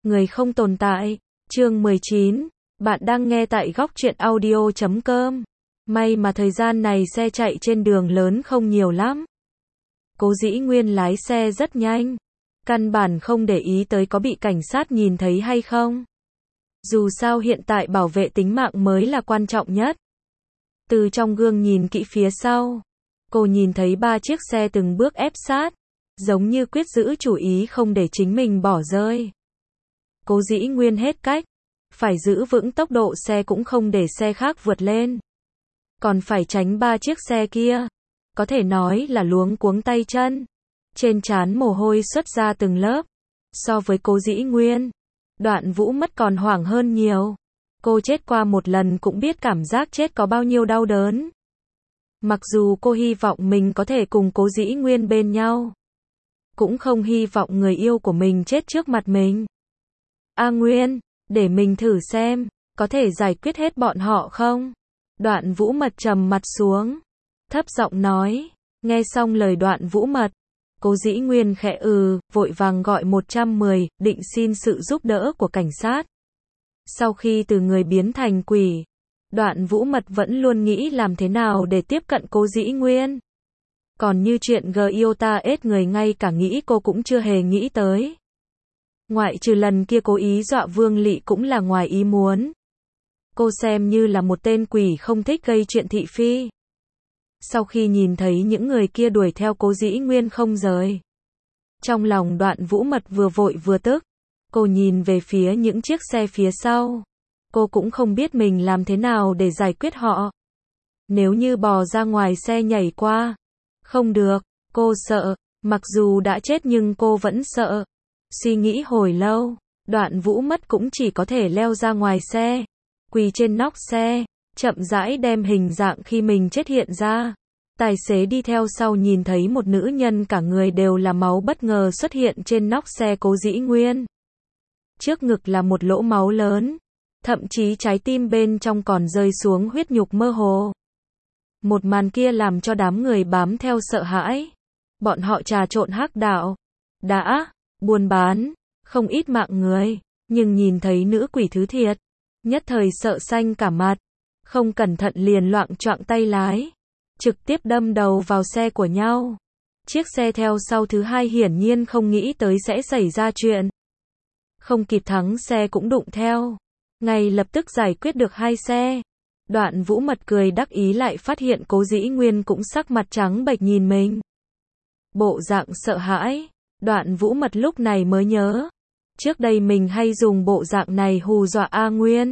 Người không tồn tại. Chương 19. Bạn đang nghe tại góc truyện audio.com. May mà thời gian này xe chạy trên đường lớn không nhiều lắm. Cố Dĩ Nguyên lái xe rất nhanh. Căn bản không để ý tới có bị cảnh sát nhìn thấy hay không. Dù sao hiện tại bảo vệ tính mạng mới là quan trọng nhất. Từ trong gương nhìn kỹ phía sau, cô nhìn thấy 3 chiếc xe từng bước ép sát, giống như quyết giữ chủ ý không để chính mình bỏ rơi. Cố Dĩ Nguyên hết cách, phải giữ vững tốc độ xe cũng không để xe khác vượt lên. Còn phải tránh 3 chiếc xe kia, có thể nói là luống cuống tay chân. Trên trán mồ hôi xuất ra từng lớp. So với Cố Dĩ Nguyên, Đoạn Vũ Mất còn hoảng hơn nhiều. Cô chết qua một lần cũng biết cảm giác chết có bao nhiêu đau đớn. Mặc dù cô hy vọng mình có thể cùng Cố Dĩ Nguyên bên nhau, cũng không hy vọng người yêu của mình chết trước mặt mình. A Nguyên, để mình thử xem, có thể giải quyết hết bọn họ không? Đoạn Vũ Mật trầm mặt xuống, thấp giọng nói. Nghe xong lời Đoạn Vũ Mật, Cố Dĩ Nguyên khẽ vội vàng gọi 110, định xin sự giúp đỡ của cảnh sát. Sau khi từ người biến thành quỷ, Đoạn Vũ Mật vẫn luôn nghĩ làm thế nào để tiếp cận Cố Dĩ Nguyên. Còn như chuyện Giota ết người ngay cả nghĩ cô cũng chưa hề nghĩ tới. Ngoại trừ lần kia cố ý dọa Vương Lị cũng là ngoài ý muốn. Cô xem như là một tên quỷ không thích gây chuyện thị phi. Sau khi nhìn thấy những người kia đuổi theo Cố Dĩ Nguyên không rời, trong lòng Đoạn Vũ Mật vừa vội vừa tức. Cô nhìn về phía những chiếc xe phía sau. Cô cũng không biết mình làm thế nào để giải quyết họ. Nếu như bò ra ngoài xe nhảy qua, không được, cô sợ. Mặc dù đã chết nhưng cô vẫn sợ. Suy nghĩ hồi lâu, Đoạn Vũ Mất cũng chỉ có thể leo ra ngoài xe, quỳ trên nóc xe, chậm rãi đem hình dạng khi mình chết hiện ra. Tài xế đi theo sau nhìn thấy một nữ nhân cả người đều là máu bất ngờ xuất hiện trên nóc xe Cố Dĩ Nguyên. Trước ngực là một lỗ máu lớn, thậm chí trái tim bên trong còn rơi xuống huyết nhục mơ hồ. Một màn kia làm cho đám người bám theo sợ hãi. Bọn họ trà trộn hắc đạo, đã buôn bán không ít mạng người, nhưng nhìn thấy nữ quỷ thứ thiệt, nhất thời sợ xanh cả mặt, không cẩn thận liền loạng choạng tay lái, trực tiếp đâm đầu vào xe của nhau. Chiếc xe theo sau thứ hai hiển nhiên không nghĩ tới sẽ xảy ra chuyện, không kịp thắng xe cũng đụng theo, ngay lập tức giải quyết được hai xe. Đoạn Vũ Mật cười đắc ý lại phát hiện Cố Dĩ Nguyên cũng sắc mặt trắng bệch nhìn mình, bộ dạng sợ hãi. Đoạn Vũ Mật lúc này mới nhớ, trước đây mình hay dùng bộ dạng này hù dọa A Nguyên.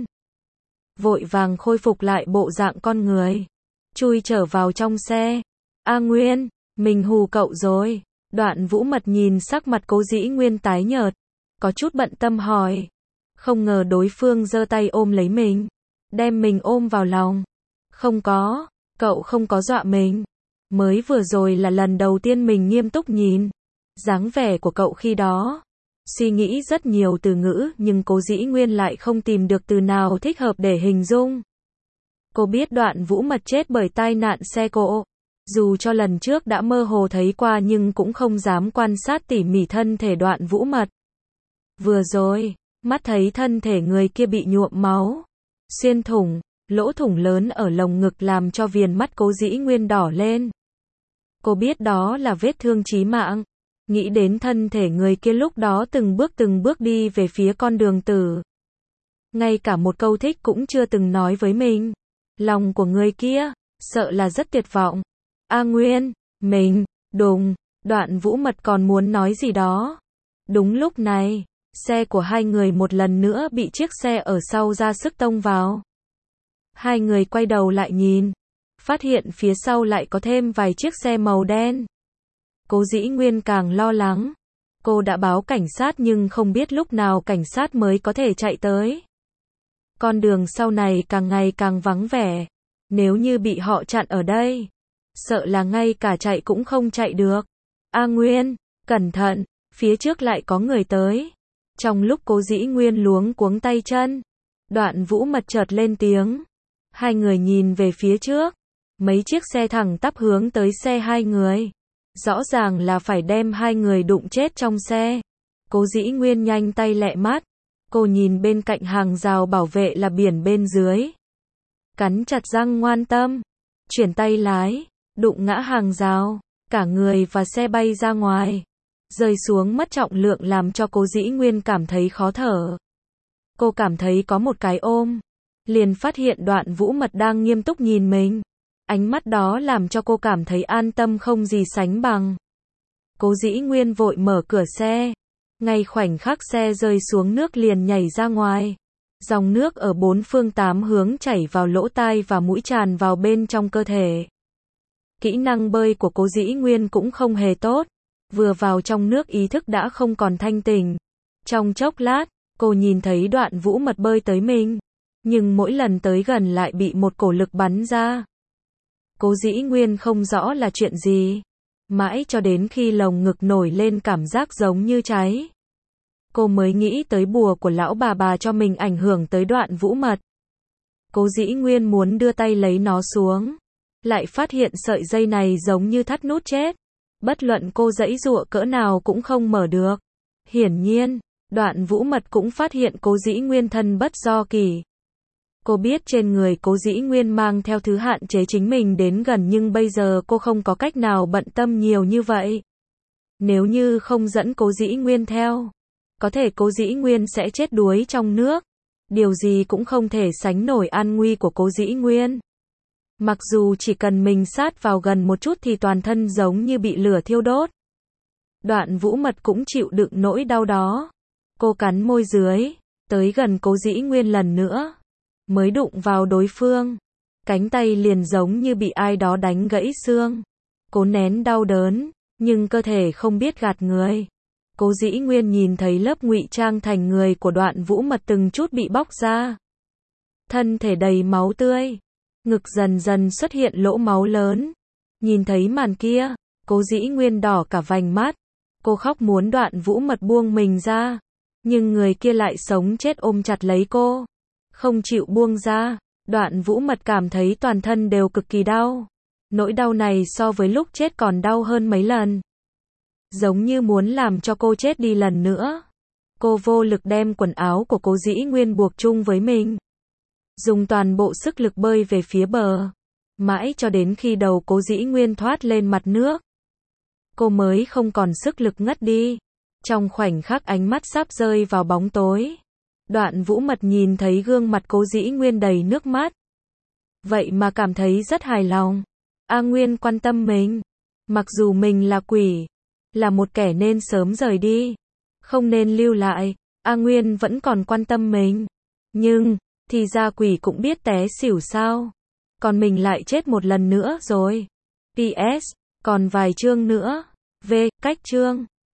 Vội vàng khôi phục lại bộ dạng con người, chui trở vào trong xe. A Nguyên, mình hù cậu rồi. Đoạn Vũ Mật nhìn sắc mặt Cố Dĩ Nguyên tái nhợt, có chút bận tâm hỏi. Không ngờ đối phương giơ tay ôm lấy mình, đem mình ôm vào lòng. Không có, cậu không có dọa mình. Mới vừa rồi là lần đầu tiên mình nghiêm túc nhìn dáng vẻ của cậu khi đó. Suy nghĩ rất nhiều từ ngữ nhưng Cố Dĩ Nguyên lại không tìm được từ nào thích hợp để hình dung. Cô biết Đoạn Vũ Mật chết bởi tai nạn xe cộ. Dù cho lần trước đã mơ hồ thấy qua nhưng cũng không dám quan sát tỉ mỉ thân thể Đoạn Vũ Mật. Vừa rồi, mắt thấy thân thể người kia bị nhuộm máu, xuyên thủng, lỗ thủng lớn ở lồng ngực làm cho viền mắt Cố Dĩ Nguyên đỏ lên. Cô biết đó là vết thương chí mạng. Nghĩ đến thân thể người kia lúc đó từng bước đi về phía con đường tử. Ngay cả một câu thích cũng chưa từng nói với mình. Lòng của người kia, sợ là rất tuyệt vọng. A Nguyên, mình, đùng, Đoạn Vũ Mật còn muốn nói gì đó. Đúng lúc này, xe của hai người một lần nữa bị chiếc xe ở sau ra sức tông vào. Hai người quay đầu lại nhìn, phát hiện phía sau lại có thêm vài chiếc xe màu đen. Cố Dĩ Nguyên càng lo lắng. Cô đã báo cảnh sát nhưng không biết lúc nào cảnh sát mới có thể chạy tới. Con đường sau này càng ngày càng vắng vẻ. Nếu như bị họ chặn ở đây, sợ là ngay cả chạy cũng không chạy được. A Nguyên, cẩn thận, phía trước lại có người tới. Trong lúc Cố Dĩ Nguyên luống cuống tay chân, Đoạn Vũ Mật chợt lên tiếng. Hai người nhìn về phía trước. Mấy chiếc xe thẳng tắp hướng tới xe hai người. Rõ ràng là phải đem hai người đụng chết trong xe. Cố Dĩ Nguyên nhanh tay lẹ mắt, Cô nhìn bên cạnh hàng rào bảo vệ là biển bên dưới. Cắn chặt răng ngoan tâm. Chuyển tay lái. Đụng ngã hàng rào. Cả người và xe bay ra ngoài. Rơi xuống mất trọng lượng làm cho Cố Dĩ Nguyên cảm thấy khó thở. Cô cảm thấy có một cái ôm. Liền phát hiện Đoạn Vũ Mật đang nghiêm túc nhìn mình. Ánh mắt đó làm cho cô cảm thấy an tâm không gì sánh bằng. Cố Dĩ Nguyên vội mở cửa xe. Ngay khoảnh khắc xe rơi xuống nước liền nhảy ra ngoài. Dòng nước ở bốn phương tám hướng chảy vào lỗ tai và mũi tràn vào bên trong cơ thể. Kỹ năng bơi của Cố Dĩ Nguyên cũng không hề tốt. Vừa vào trong nước ý thức đã không còn thanh tỉnh. Trong chốc lát, cô nhìn thấy Đoạn Vũ Mật bơi tới mình. Nhưng mỗi lần tới gần lại bị một cổ lực bắn ra. Cố Dĩ Nguyên không rõ là chuyện gì. Mãi cho đến khi lồng ngực nổi lên cảm giác giống như cháy. Cô mới nghĩ tới bùa của lão bà cho mình ảnh hưởng tới Đoạn Vũ Mật. Cố Dĩ Nguyên muốn đưa tay lấy nó xuống. Lại phát hiện sợi dây này giống như thắt nút chết. Bất luận cô giãy giụa cỡ nào cũng không mở được. Hiển nhiên, Đoạn Vũ Mật cũng phát hiện Cố Dĩ Nguyên thân bất do kỳ. Cô biết trên người Cố Dĩ Nguyên mang theo thứ hạn chế chính mình đến gần nhưng bây giờ cô không có cách nào bận tâm nhiều như vậy. Nếu như không dẫn Cố Dĩ Nguyên theo, có thể Cố Dĩ Nguyên sẽ chết đuối trong nước. Điều gì cũng không thể sánh nổi an nguy của Cố Dĩ Nguyên. Mặc dù chỉ cần mình sát vào gần một chút thì toàn thân giống như bị lửa thiêu đốt. Đoạn Vũ Mật cũng chịu đựng nỗi đau đó. Cô cắn môi dưới, tới gần Cố Dĩ Nguyên lần nữa. Mới đụng vào đối phương. Cánh tay liền giống như bị ai đó đánh gãy xương. Cố nén đau đớn, nhưng cơ thể không biết gạt người. Cố Dĩ Nguyên nhìn thấy lớp ngụy trang thành người của Đoạn Vũ Mật từng chút bị bóc ra. Thân thể đầy máu tươi. Ngực dần dần xuất hiện lỗ máu lớn. Nhìn thấy màn kia, Cố Dĩ Nguyên đỏ cả vành mắt. Cô khóc muốn Đoạn Vũ Mật buông mình ra. Nhưng người kia lại sống chết ôm chặt lấy cô. Không chịu buông ra. Đoạn Vũ Mật cảm thấy toàn thân đều cực kỳ đau. Nỗi đau này so với lúc chết còn đau hơn mấy lần. Giống như muốn làm cho cô chết đi lần nữa. Cô vô lực đem quần áo của Cố Dĩ Nguyên buộc chung với mình. Dùng toàn bộ sức lực bơi về phía bờ. Mãi cho đến khi đầu Cố Dĩ Nguyên thoát lên mặt nước. Cô mới không còn sức lực ngất đi. Trong khoảnh khắc ánh mắt sắp rơi vào bóng tối. Đoạn Vũ Mật nhìn thấy gương mặt Cố Dĩ Nguyên đầy nước mắt. Vậy mà cảm thấy rất hài lòng. A Nguyên quan tâm mình. Mặc dù mình là quỷ, là một kẻ nên sớm rời đi, không nên lưu lại, A Nguyên vẫn còn quan tâm mình. Nhưng, thì ra quỷ cũng biết té xỉu sao. Còn mình lại chết một lần nữa rồi. PS, còn vài chương nữa. V, cách chương.